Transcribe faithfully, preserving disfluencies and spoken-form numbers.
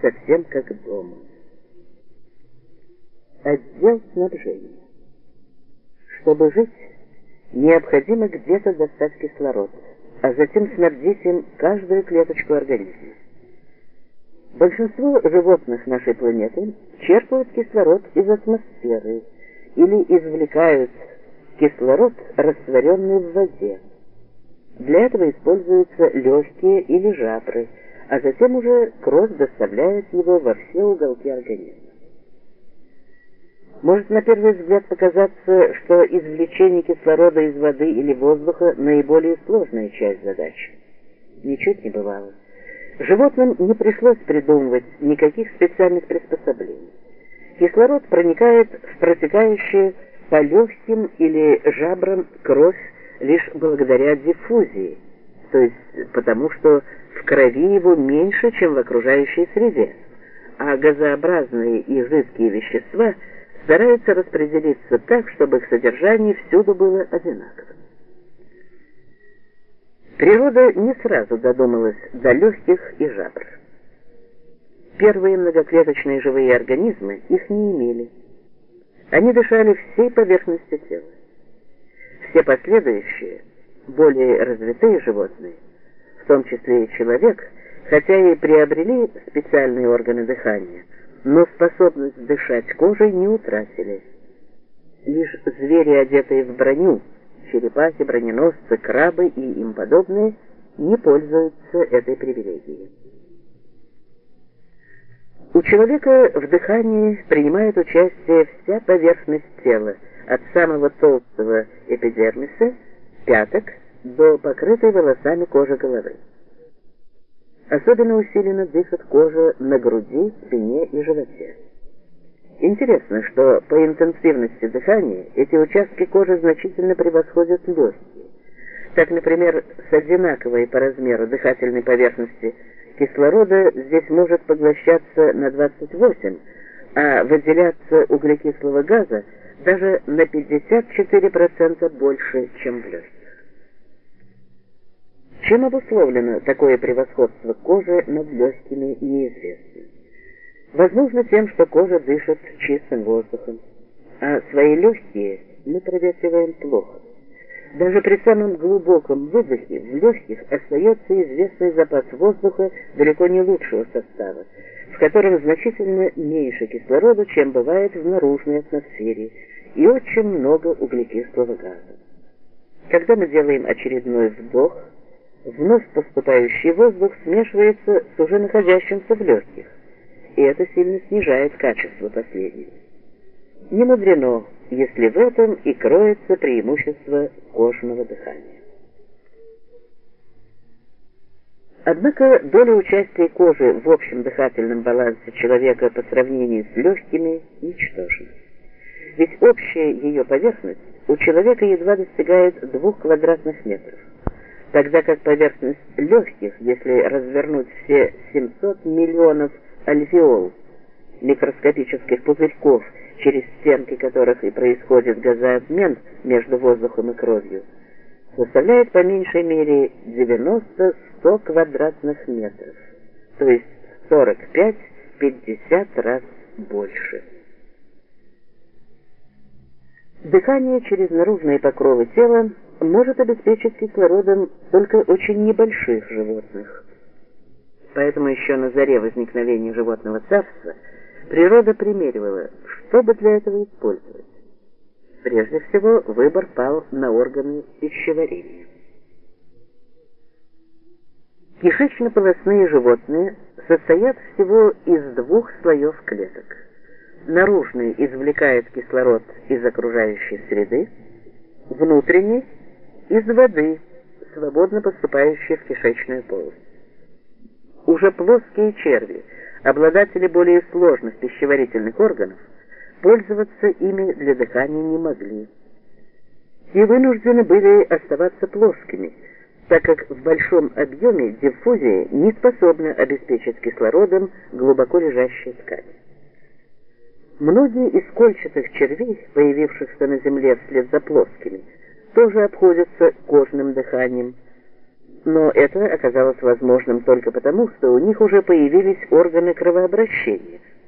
совсем как дома. Отдел снабжения. Чтобы жить, необходимо где-то достать кислород, а затем снабдить им каждую клеточку организма. Большинство животных нашей планеты черпают кислород из атмосферы или извлекают кислород, растворенный в воде. Для этого используются легкие или жабры, а затем уже кровь доставляет его во все уголки организма. Может на первый взгляд показаться, что извлечение кислорода из воды или воздуха наиболее сложная часть задачи. Ничуть не бывало. Животным не пришлось придумывать никаких специальных приспособлений. Кислород проникает в протекающую по легким или жабрам кровь лишь благодаря диффузии, то есть потому, что в крови его меньше, чем в окружающей среде, а газообразные и жидкие вещества стараются распределиться так, чтобы их содержание всюду было одинаковым. Природа не сразу додумалась до легких и жабр. Первые многоклеточные живые организмы их не имели. Они дышали всей поверхностью тела. Все последующие, более развитые животные, в том числе и человек, хотя и приобрели специальные органы дыхания, но способность дышать кожей не утратили. Лишь звери, одетые в броню, черепахи, броненосцы, крабы и им подобные, не пользуются этой привилегией. У человека в дыхании принимает участие вся поверхность тела, от самого толстого эпидермиса, пяток, до покрытой волосами кожи головы. Особенно усиленно дышит кожа на груди, спине и животе. Интересно, что по интенсивности дыхания эти участки кожи значительно превосходят легкие. Так, например, с одинаковой по размеру дыхательной поверхности кислорода здесь может поглощаться на двадцать восемь, а выделяться углекислого газа даже на пятьдесят четыре процента больше, чем в легких. Чем обусловлено такое превосходство кожи над легкими, неизвестно. Возможно, тем, что кожа дышит чистым воздухом, а свои легкие мы проветриваем плохо. Даже при самом глубоком выдохе в легких остается известный запас воздуха далеко не лучшего состава, в котором значительно меньше кислорода, чем бывает в наружной атмосфере, и очень много углекислого газа. Когда мы делаем очередной вдох, вновь поступающий воздух смешивается с уже находящимся в легких, и это сильно снижает качество последнего. Не мудрено, если в этом и кроется преимущество кожного дыхания. Однако доля участия кожи в общем дыхательном балансе человека по сравнению с легкими ничтожна. Ведь общая ее поверхность у человека едва достигает двух квадратных метров, тогда как поверхность легких, если развернуть все семьсот миллионов альвеол, микроскопических пузырьков, через стенки которых и происходит газообмен между воздухом и кровью, составляет по меньшей мере девяносто-сто квадратных метров, то есть сорок пять-пятьдесят раз больше. Дыхание через наружные покровы тела может обеспечить кислородом только очень небольших животных. Поэтому еще на заре возникновения животного царства природа примеривала, что бы для этого использовать. Прежде всего, выбор пал на органы пищеварения. Кишечно-полостные животные состоят всего из двух слоев клеток. Наружный извлекает кислород из окружающей среды, внутренний – из воды, свободно поступающей в кишечную полость. Уже плоские черви, обладатели более сложных пищеварительных органов, пользоваться ими для дыхания не могли. И вынуждены были оставаться плоскими, так как в большом объеме диффузия не способна обеспечить кислородом глубоко лежащие ткани. Многие из кольчатых червей, появившихся на Земле вслед за плоскими, тоже обходятся кожным дыханием. Но это оказалось возможным только потому, что у них уже появились органы кровообращения.